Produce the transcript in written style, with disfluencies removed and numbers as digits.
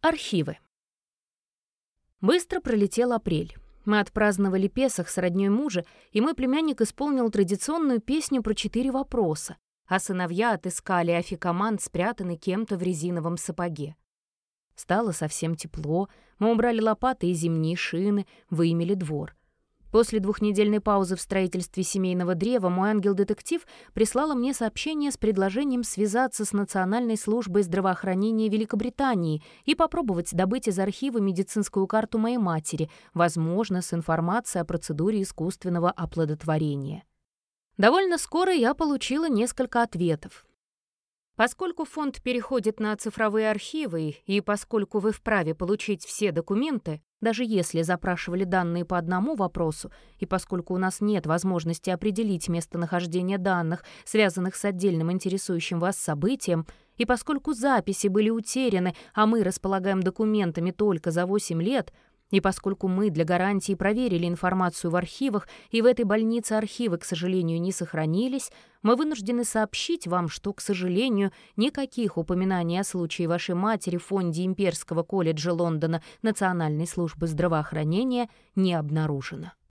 Архивы. Быстро пролетел апрель. Мы отпраздновали Песах с роднёй мужа, и мой племянник исполнил традиционную песню про 4 вопроса, а сыновья отыскали афикаман, спрятанный кем-то в резиновом сапоге. Стало совсем тепло, мы убрали лопаты и зимние шины, вымели двор. После 2-недельной паузы в строительстве семейного древа мой ангел-детектив прислала мне сообщение с предложением связаться с Национальной службой здравоохранения Великобритании и попробовать добыть из архива медицинскую карту моей матери, возможно, с информацией о процедуре искусственного оплодотворения. Довольно скоро я получила несколько ответов. Поскольку фонд переходит на цифровые архивы, и поскольку вы вправе получить все документы, даже если запрашивали данные по одному вопросу, и поскольку у нас нет возможности определить местонахождение данных, связанных с отдельным интересующим вас событием, и поскольку записи были утеряны, а мы располагаем документами только за 8 лет, и поскольку мы для гарантии проверили информацию в архивах, и в этой больнице архивы, к сожалению, не сохранились, мы вынуждены сообщить вам, что, к сожалению, никаких упоминаний о случае вашей матери в фонде Имперского колледжа Лондона Национальной службы здравоохранения не обнаружено.